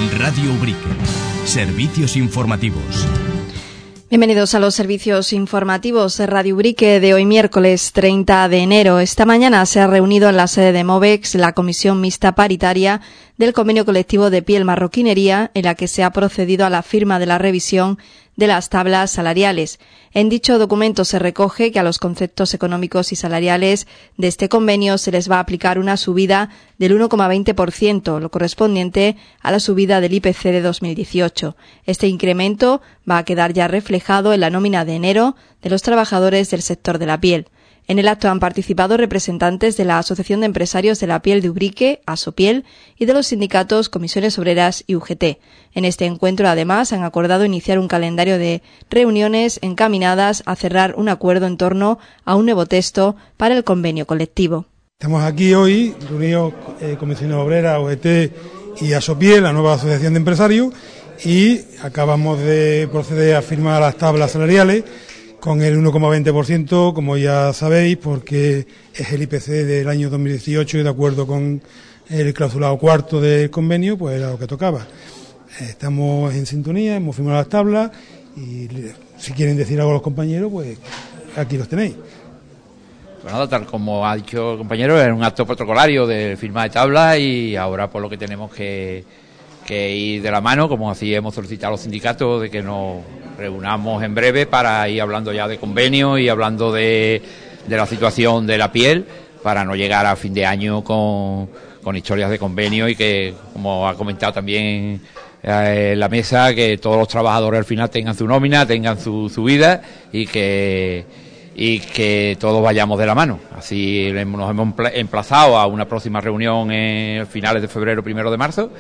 Radio Ubrique. Servicios informativos. Bienvenidos a los servicios informativos de Radio Ubrique de hoy miércoles 30 de enero. Esta mañana se ha reunido en la sede de Movex la comisión mixta paritaria del convenio colectivo de piel marroquinería, en la que se ha procedido a la firma de la revisión de las tablas salariales. En dicho documento se recoge que a los conceptos económicos y salariales de este convenio se les va a aplicar una subida del 1,20%, lo correspondiente a la subida del IPC de 2018. Este incremento va a quedar ya reflejado en la nómina de enero de los trabajadores del sector de la piel. En el acto han participado representantes de la Asociación de Empresarios de la Piel de Ubrique, Asopiel, y de los sindicatos Comisiones Obreras y UGT. En este encuentro, además, han acordado iniciar un calendario de reuniones encaminadas a cerrar un acuerdo en torno a un nuevo texto para el convenio colectivo. Estamos aquí hoy, reunidos Comisiones Obreras, UGT y Asopiel, la nueva Asociación de Empresarios, y acabamos de proceder a firmar las tablas salariales con el 1,20%, como ya sabéis, porque es el IPC del año 2018 y de acuerdo con el clausulado cuarto del convenio, pues era lo que tocaba. Estamos en sintonía, hemos firmado las tablas y si quieren decir algo a los compañeros, pues aquí los tenéis. Bueno, tal como ha dicho el compañero, es un acto protocolario de firma de tablas y ahora por lo que tenemos que ir de la mano, como así hemos solicitado a los sindicatos, de que nos reunamos en breve para ir hablando ya de convenio y hablando de la situación de la piel, para no llegar a fin de año con historias de convenio y que, como ha comentado también la mesa, que todos los trabajadores al final tengan su nómina, tengan su vida y que todos vayamos de la mano. Así nos hemos emplazado a una próxima reunión en finales de febrero, 1 de marzo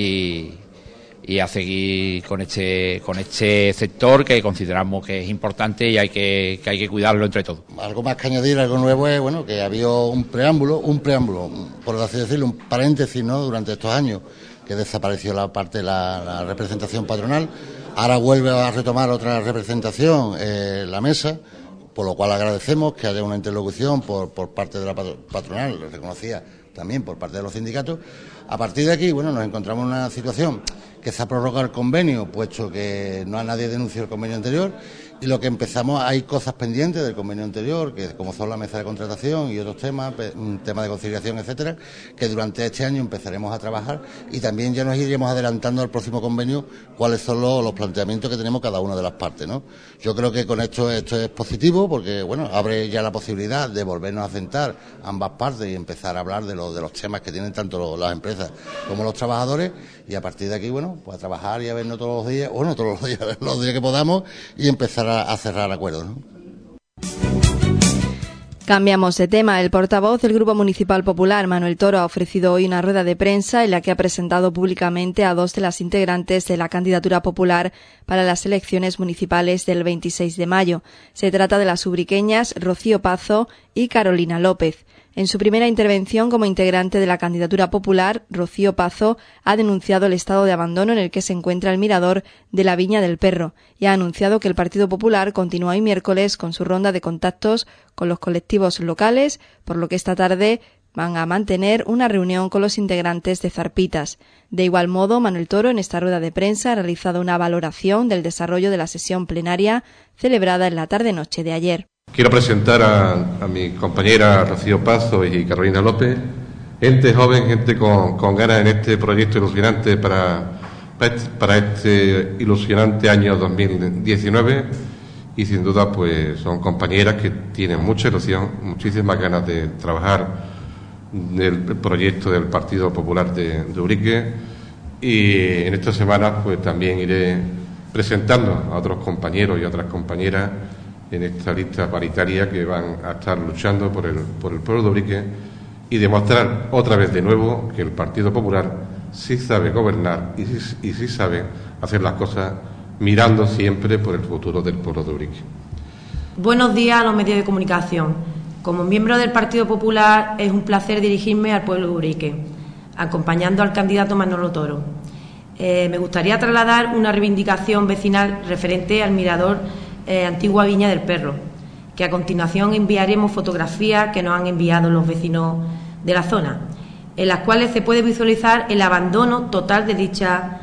y a seguir con este sector que consideramos que es importante y que hay que cuidarlo entre todos. Algo más que añadir, algo nuevo es que había un preámbulo, por así decirlo, un paréntesis, ¿no?, durante estos años, que desapareció la parte de la representación patronal. Ahora vuelve a retomar otra representación, la mesa, por lo cual agradecemos que haya una interlocución por parte de la patronal, lo reconocía también por parte de los sindicatos. A partir de aquí, nos encontramos en una situación que se ha prorrogado el convenio, puesto que no a nadie denunció el convenio anterior, y lo que empezamos, hay cosas pendientes del convenio anterior, que como son la mesa de contratación y otros temas, temas de conciliación, etcétera, que durante este año empezaremos a trabajar y también ya nos iremos adelantando al próximo convenio cuáles son los planteamientos que tenemos cada una de las partes, ¿no? Yo creo que con esto es positivo porque, abre ya la posibilidad de volvernos a sentar ambas partes y empezar a hablar de los temas que tienen tanto las empresas como los trabajadores, y a partir de aquí, pues a trabajar y a vernos todos los días, los días que podamos, y empezar a cerrar acuerdos, ¿no? Cambiamos de tema. El portavoz del Grupo Municipal Popular, Manuel Toro, ha ofrecido hoy una rueda de prensa en la que ha presentado públicamente a dos de las integrantes de la candidatura popular para las elecciones municipales del 26 de mayo. Se trata de las ubriqueñas Rocío Pazo y Carolina López. En su primera intervención como integrante de la candidatura popular, Rocío Pazo ha denunciado el estado de abandono en el que se encuentra el mirador de la Viña del Perro y ha anunciado que el Partido Popular continúa hoy miércoles con su ronda de contactos con los colectivos locales, por lo que esta tarde van a mantener una reunión con los integrantes de Zarpitas. De igual modo, Manuel Toro en esta rueda de prensa ha realizado una valoración del desarrollo de la sesión plenaria celebrada en la tarde-noche de ayer. Quiero presentar a mis compañeras Rocío Pazo y Carolina López, gente joven, gente con ganas en este proyecto ilusionante para este ilusionante año 2019, y sin duda pues son compañeras que tienen mucha ilusión, muchísimas ganas de trabajar del proyecto del Partido Popular de Ubrique, y en estas semanas pues también iré presentando a otros compañeros y otras compañeras en esta lista paritaria que van a estar luchando por el pueblo de Ubrique, y demostrar otra vez de nuevo que el Partido Popular sí sabe gobernar y sí sabe hacer las cosas mirando siempre por el futuro del pueblo de Ubrique. Buenos días a los medios de comunicación. Como miembro del Partido Popular es un placer dirigirme al pueblo de Ubrique, acompañando al candidato Manolo Toro. Me gustaría trasladar una reivindicación vecinal referente al mirador Antigua Viña del Perro, que a continuación enviaremos fotografías que nos han enviado los vecinos de la zona, en las cuales se puede visualizar el abandono total de dicha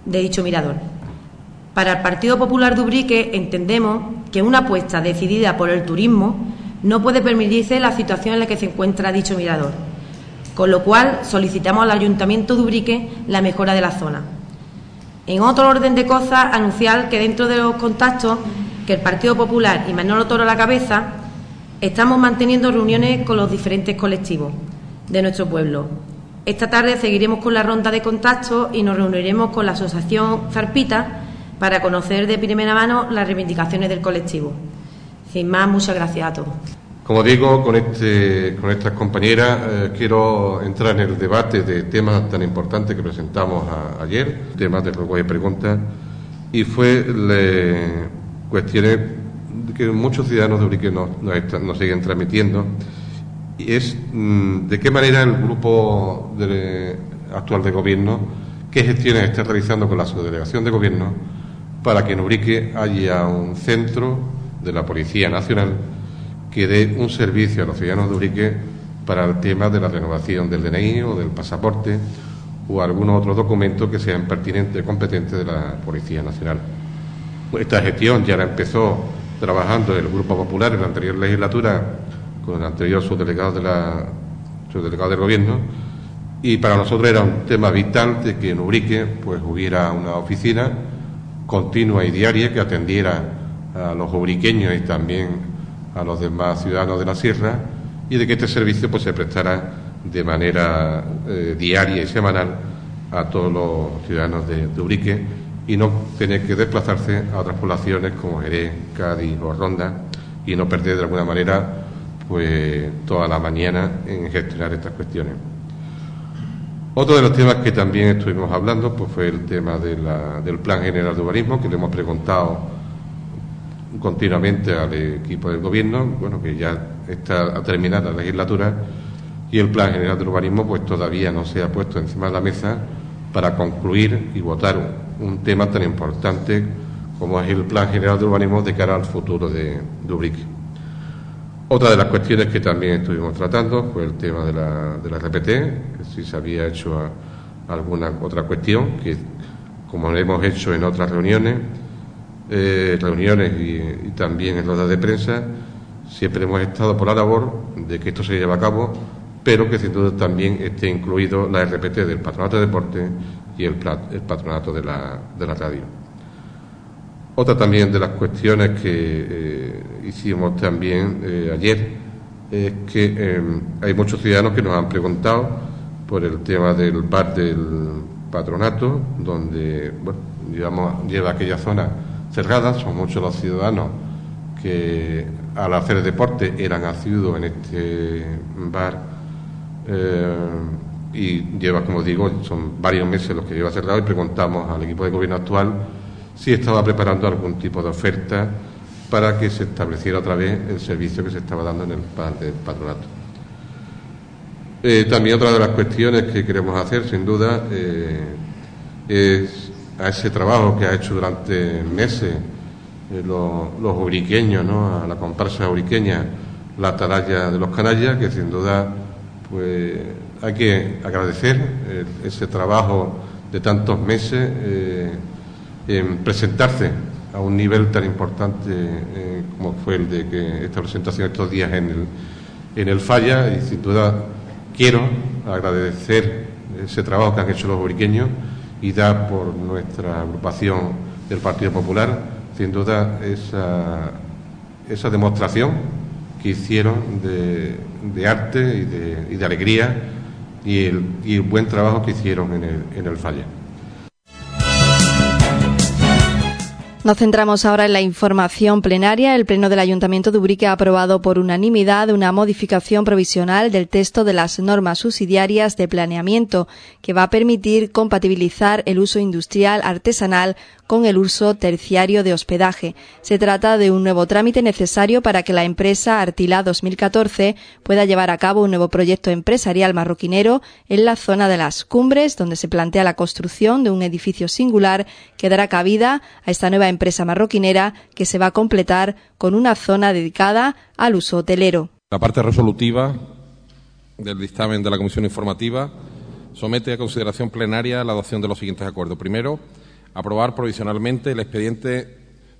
de dicho mirador. Para el Partido Popular de Ubrique entendemos que una apuesta decidida por el turismo no puede permitirse la situación en la que se encuentra dicho mirador, con lo cual solicitamos al Ayuntamiento de Ubrique la mejora de la zona. En otro orden de cosas, anunciar que dentro de los contactos que el Partido Popular y Manolo Toro a la cabeza estamos manteniendo reuniones con los diferentes colectivos de nuestro pueblo. Esta tarde seguiremos con la ronda de contactos y nos reuniremos con la Asociación Zarpita para conocer de primera mano las reivindicaciones del colectivo. Sin más, muchas gracias a todos. Como digo, con estas compañeras quiero entrar en el debate de temas tan importantes que presentamos ayer, temas de juego y preguntas, y fue cuestiones que muchos ciudadanos de Ubrique nos siguen transmitiendo, y es de qué manera el grupo actual de gobierno, qué gestiones está realizando con la subdelegación de gobierno para que en Ubrique haya un centro de la Policía Nacional que dé un servicio a los ciudadanos de Ubrique para el tema de la renovación del DNI o del pasaporte o algún otro documento que sea pertinente y competente de la Policía Nacional. Esta gestión ya la empezó trabajando el Grupo Popular en la anterior legislatura con el anterior subdelegado del Gobierno, y para nosotros era un tema vital de que en Ubrique pues hubiera una oficina continua y diaria que atendiera a los ubriqueños y también a los demás ciudadanos de la sierra, y de que este servicio pues se prestara de manera diaria y semanal a todos los ciudadanos de Ubrique y no tener que desplazarse a otras poblaciones como Jerez, Cádiz o Ronda y no perder de alguna manera pues toda la mañana en gestionar estas cuestiones. Otro de los temas que también estuvimos hablando pues fue el tema del Plan General de Urbanismo, que le hemos preguntado continuamente al equipo del Gobierno, bueno, que ya está a terminar la legislatura, y el Plan General de Urbanismo pues todavía no se ha puesto encima de la mesa para concluir y votar un tema tan importante como es el Plan General de Urbanismo de cara al futuro de Ubrique. Otra de las cuestiones que también estuvimos tratando fue el tema de la RPT, que si se había hecho alguna otra cuestión, que como lo hemos hecho en otras reuniones y también en ruedas de prensa, siempre hemos estado por la labor de que esto se lleve a cabo, pero que sin duda también esté incluido la RPT del Patronato de Deporte y el Patronato de la Radio. Otra también de las cuestiones que hicimos también ayer es que hay muchos ciudadanos que nos han preguntado por el tema del bar del Patronato, donde lleva aquella zona cerrada. Son muchos los ciudadanos que al hacer deporte eran asiduos en este bar y lleva, como digo, son varios meses los que lleva cerrado, y preguntamos al equipo de gobierno actual si estaba preparando algún tipo de oferta para que se estableciera otra vez el servicio que se estaba dando en el bar del Patronato. También otra de las cuestiones que queremos hacer, sin duda, es a ese trabajo que ha hecho durante meses los ubriqueños, ¿no?, a la comparsa ubriqueña, la atalaya de los canallas, que sin duda pues hay que agradecer ese trabajo de tantos meses en presentarse a un nivel tan importante como fue el de que esta presentación estos días en el Falla, y sin duda quiero agradecer ese trabajo que han hecho los ubriqueños y dar por nuestra agrupación del Partido Popular, sin duda, esa demostración que hicieron de arte y de alegría y el buen trabajo que hicieron en el Falla. Nos centramos ahora en la información plenaria. El Pleno del Ayuntamiento de Ubrique ha aprobado por unanimidad una modificación provisional del texto de las normas subsidiarias de planeamiento que va a permitir compatibilizar el uso industrial artesanal con el uso terciario de hospedaje. Se trata de un nuevo trámite necesario para que la empresa Artilá 2014 pueda llevar a cabo un nuevo proyecto empresarial marroquinero en la zona de las Cumbres, donde se plantea la construcción de un edificio singular que dará cabida a esta nueva empresa marroquinera, que se va a completar con una zona dedicada al uso hotelero. La parte resolutiva del dictamen de la Comisión Informativa somete a consideración plenaria la adopción de los siguientes acuerdos. Primero, Aprobar provisionalmente el expediente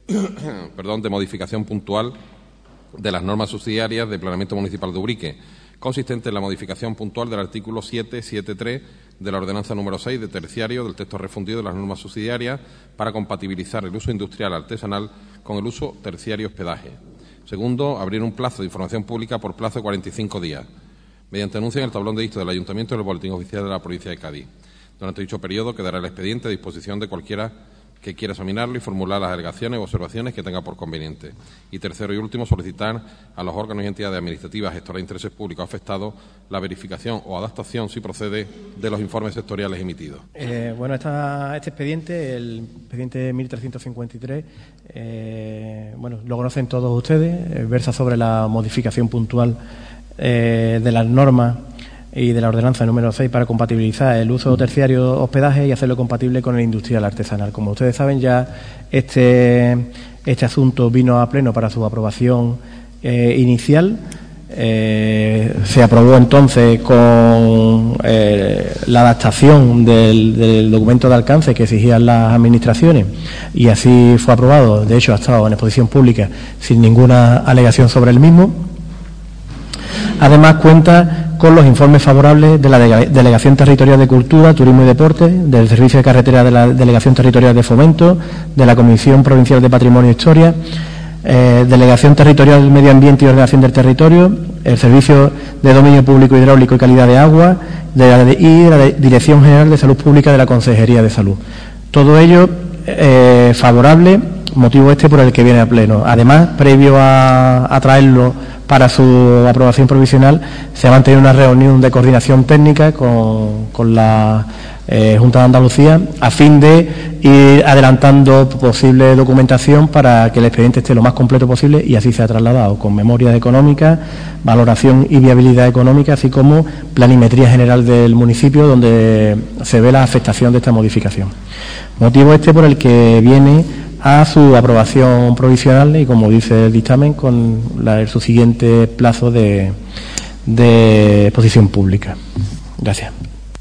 de modificación puntual de las normas subsidiarias de Planeamiento Municipal de Ubrique, consistente en la modificación puntual del artículo 773 de la Ordenanza número 6 de terciario del texto refundido de las normas subsidiarias para compatibilizar el uso industrial artesanal con el uso terciario hospedaje. Segundo, abrir un plazo de información pública por plazo de 45 días, mediante anuncio en el tablón de dicto del Ayuntamiento y en el Boletín Oficial de la Provincia de Cádiz. Durante dicho periodo quedará el expediente a disposición de cualquiera que quiera examinarlo y formular las alegaciones o observaciones que tenga por conveniente. Y tercero y último, solicitar a los órganos y entidades administrativas gestoras de intereses públicos afectados la verificación o adaptación, si procede, de los informes sectoriales emitidos. Este expediente, el expediente 1353, lo conocen todos ustedes, versa sobre la modificación puntual de las normas y de la ordenanza número 6 para compatibilizar el uso terciario hospedaje y hacerlo compatible con el industrial artesanal. Como ustedes saben, ya este asunto vino a pleno para su aprobación inicial. Se aprobó entonces con la adaptación del documento de alcance que exigían las administraciones y así fue aprobado. De hecho, ha estado en exposición pública sin ninguna alegación sobre el mismo. Además, cuenta con los informes favorables de la Delegación Territorial de Cultura, Turismo y Deporte, del Servicio de Carretera de la Delegación Territorial de Fomento, de la Comisión Provincial de Patrimonio e Historia, Delegación Territorial del Medio Ambiente y Ordenación del Territorio, el Servicio de Dominio Público Hidráulico y Calidad de Agua y de la Dirección General de Salud Pública de la Consejería de Salud. Todo ello favorable, motivo por el que viene a pleno. Además, previo a traerlo para su aprobación provisional, se ha mantenido una reunión de coordinación técnica con la Junta de Andalucía a fin de ir adelantando posible documentación para que el expediente esté lo más completo posible, y así se ha trasladado con memorias económicas, valoración y viabilidad económica, así como planimetría general del municipio donde se ve la afectación de esta modificación. Motivo por el que viene a su aprobación provisional y, como dice el dictamen, con su siguiente plazo de exposición pública. Gracias.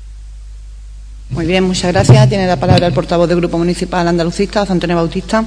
Muy bien, muchas gracias. Tiene la palabra el portavoz del Grupo Municipal Andalucista, José Antonio Bautista.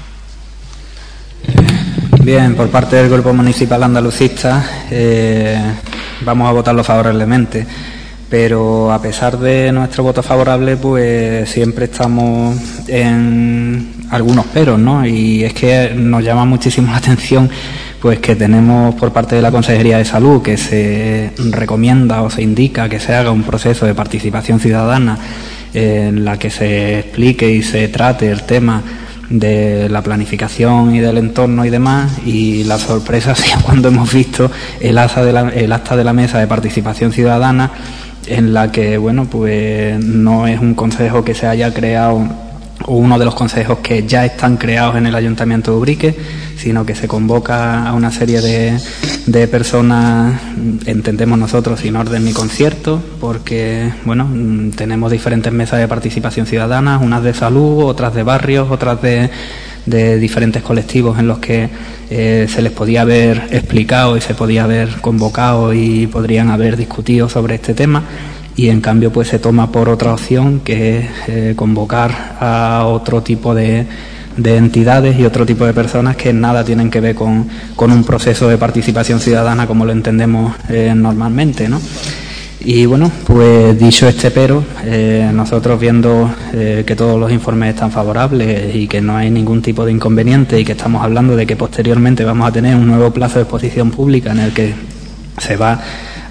Bien, por parte del Grupo Municipal Andalucista vamos a votarlo favorablemente. Pero a pesar de nuestro voto favorable, pues siempre estamos en algunos peros, ¿no? Y es que nos llama muchísimo la atención pues que tenemos por parte de la Consejería de Salud que se recomienda o se indica que se haga un proceso de participación ciudadana en la que se explique y se trate el tema de la planificación y del entorno y demás, y la sorpresa ha sido cuando hemos visto el acta de la mesa de participación ciudadana, en la que, pues no es un consejo que se haya creado o uno de los consejos que ya están creados en el Ayuntamiento de Ubrique, sino que se convoca a una serie de personas, entendemos nosotros, sin orden ni concierto, porque, tenemos diferentes mesas de participación ciudadana, unas de salud, otras de barrios, otras de diferentes colectivos en los que se les podía haber explicado y se podía haber convocado y podrían haber discutido sobre este tema, y en cambio pues se toma por otra opción, que es convocar a otro tipo de entidades y otro tipo de personas que nada tienen que ver con un proceso de participación ciudadana como lo entendemos normalmente, ¿no? Y pues dicho pero, nosotros viendo que todos los informes están favorables y que no hay ningún tipo de inconveniente, y que estamos hablando de que posteriormente vamos a tener un nuevo plazo de exposición pública en el que se va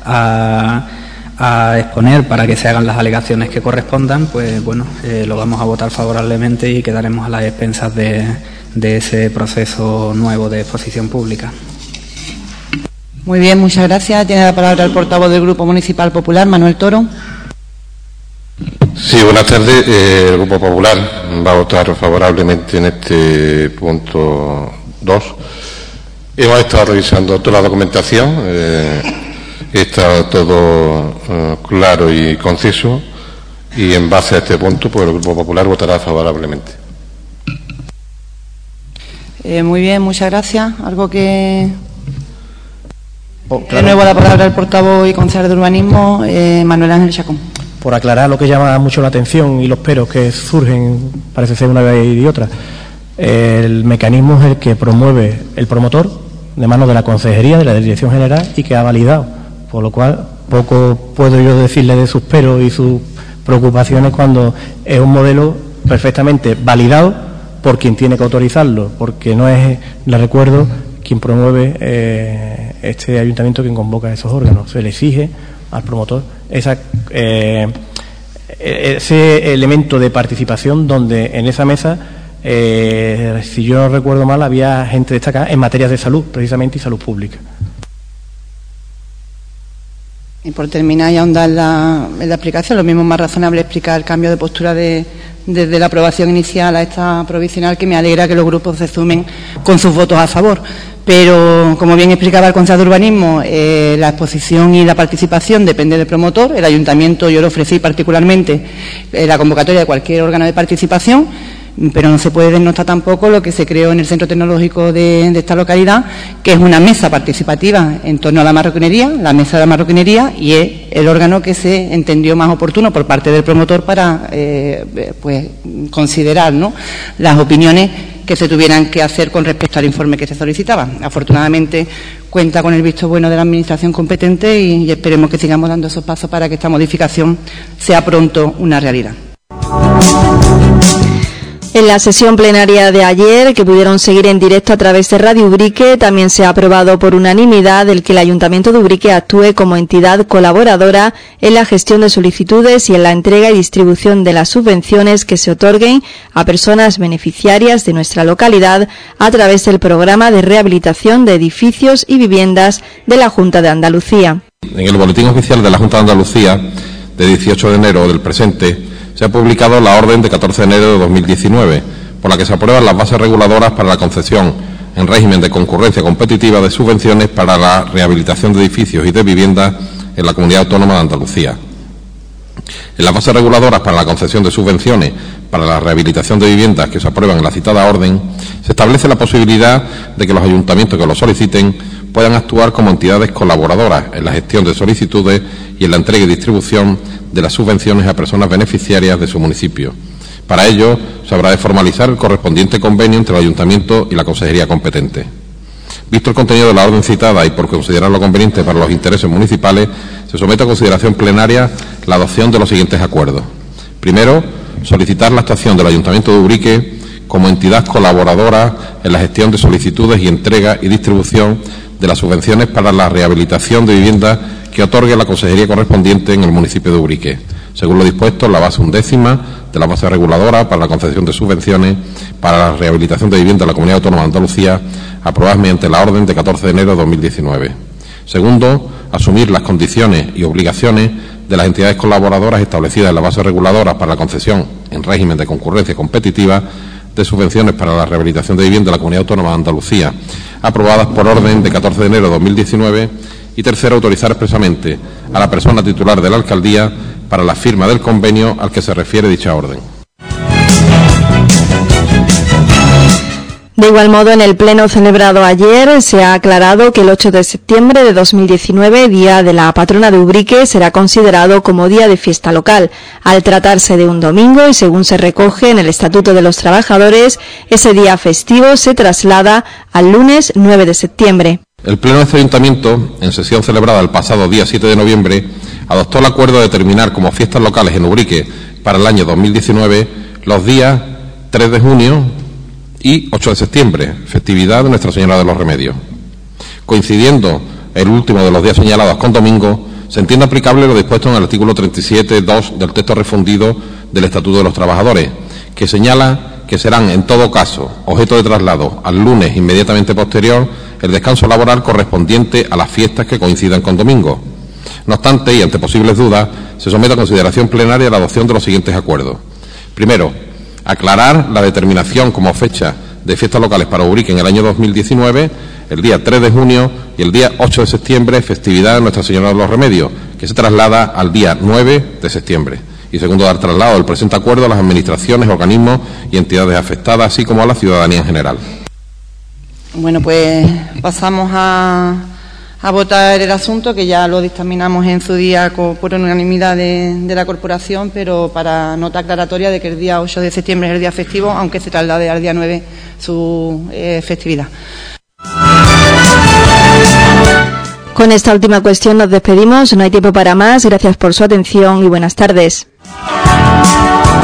a exponer para que se hagan las alegaciones que correspondan, pues lo vamos a votar favorablemente y quedaremos a las expensas de ese proceso nuevo de exposición pública. Muy bien, muchas gracias. Tiene la palabra el portavoz del Grupo Municipal Popular, Manuel Toro. Sí, buenas tardes. El Grupo Popular va a votar favorablemente en este punto 2. Hemos estado revisando toda la documentación, está todo claro y conciso, y en base a este punto, pues el Grupo Popular votará favorablemente. Muy bien, muchas gracias. ¿Algo que...? De nuevo la palabra al portavoz y concejal de urbanismo, Manuel Ángel Chacón. por aclarar lo que llama mucho la atención y los peros que surgen, parece ser una vez y otra. El mecanismo es el que promueve el promotor de manos de la Consejería, de la Dirección General, y que ha validado, por lo cual poco puedo yo decirle de sus peros y sus preocupaciones cuando es un modelo perfectamente validado por quien tiene que autorizarlo, porque no es, le recuerdo, quien promueve este ayuntamiento quien convoca esos órganos. Se le exige al promotor ese elemento de participación donde en esa mesa, si yo no recuerdo mal, había gente destacada en materias de salud, precisamente, y salud pública. Y por terminar y ahondar en la explicación, lo mismo es más razonable explicar el cambio de postura desde la aprobación inicial a esta provisional, que me alegra que los grupos se sumen con sus votos a favor. Pero, como bien explicaba el Consejo de Urbanismo, la exposición y la participación depende del promotor. El ayuntamiento, yo le ofrecí particularmente la convocatoria de cualquier órgano de participación, pero no se puede desnotar tampoco lo que se creó en el Centro Tecnológico de esta localidad, que es una mesa participativa en torno a la marroquinería, la mesa de la marroquinería, y es el órgano que se entendió más oportuno por parte del promotor para considerar, ¿no?, las opiniones que se tuvieran que hacer con respecto al informe que se solicitaba. Afortunadamente cuenta con el visto bueno de la Administración competente y esperemos que sigamos dando esos pasos para que esta modificación sea pronto una realidad. En la sesión plenaria de ayer, que pudieron seguir en directo a través de Radio Ubrique, también se ha aprobado por unanimidad el que el Ayuntamiento de Ubrique actúe como entidad colaboradora en la gestión de solicitudes y en la entrega y distribución de las subvenciones que se otorguen a personas beneficiarias de nuestra localidad a través del programa de rehabilitación de edificios y viviendas de la Junta de Andalucía. En el Boletín Oficial de la Junta de Andalucía, de 18 de enero del presente, se ha publicado la orden de 14 de enero de 2019, por la que se aprueban las bases reguladoras para la concesión, en régimen de concurrencia competitiva, de subvenciones para la rehabilitación de edificios y de viviendas en la Comunidad Autónoma de Andalucía. En las bases reguladoras para la concesión de subvenciones para la rehabilitación de viviendas que se aprueban en la citada orden, se establece la posibilidad de que los ayuntamientos que lo soliciten puedan actuar como entidades colaboradoras en la gestión de solicitudes y en la entrega y distribución de las subvenciones a personas beneficiarias de su municipio. Para ello, se habrá de formalizar el correspondiente convenio entre el ayuntamiento y la consejería competente. Visto el contenido de la orden citada y por considerarlo conveniente para los intereses municipales, se somete a consideración plenaria la adopción de los siguientes acuerdos. Primero, solicitar la actuación del Ayuntamiento de Ubrique como entidad colaboradora en la gestión de solicitudes y entrega y distribución de las subvenciones para la rehabilitación de viviendas que otorgue la consejería correspondiente en el municipio de Ubrique, según lo dispuesto en la base 11ª de la base reguladora para la concesión de subvenciones para la rehabilitación de viviendas de la Comunidad Autónoma de Andalucía, aprobadas mediante la orden de 14 de enero de 2019. Segundo, asumir las condiciones y obligaciones de las entidades colaboradoras establecidas en la base reguladora para la concesión, en régimen de concurrencia competitiva, de subvenciones para la rehabilitación de viviendas de la Comunidad Autónoma de Andalucía, aprobadas por orden de 14 de enero de 2019, y tercero, autorizar expresamente a la persona titular de la alcaldía para la firma del convenio al que se refiere dicha orden. De igual modo, en el pleno celebrado ayer se ha aclarado que el 8 de septiembre de 2019, día de la patrona de Ubrique, será considerado como día de fiesta local. Al tratarse de un domingo y según se recoge en el Estatuto de los Trabajadores, ese día festivo se traslada al lunes 9 de septiembre. El Pleno de este Ayuntamiento, en sesión celebrada el pasado día 7 de noviembre, adoptó el acuerdo de determinar como fiestas locales en Ubrique para el año 2019 los días 3 de junio y 8 de septiembre, festividad de Nuestra Señora de los Remedios. Coincidiendo el último de los días señalados con domingo, se entiende aplicable lo dispuesto en el artículo 37.2 del texto refundido del Estatuto de los Trabajadores, que señala que serán, en todo caso, objeto de traslado al lunes inmediatamente posterior el descanso laboral correspondiente a las fiestas que coincidan con domingo. No obstante, y ante posibles dudas, se somete a consideración plenaria la adopción de los siguientes acuerdos. Primero, aclarar la determinación como fecha de fiestas locales para Ubrique en el año 2019, el día 3 de junio y el día 8 de septiembre, festividad de Nuestra Señora de los Remedios, que se traslada al día 9 de septiembre. Y segundo, dar traslado del presente acuerdo a las administraciones, organismos y entidades afectadas, así como a la ciudadanía en general. Bueno, pues pasamos a votar el asunto, que ya lo dictaminamos en su día por unanimidad de la corporación, pero para nota aclaratoria de que el día 8 de septiembre es el día festivo, aunque se traslade al día 9 su festividad. Con esta última cuestión nos despedimos, no hay tiempo para más, gracias por su atención y buenas tardes.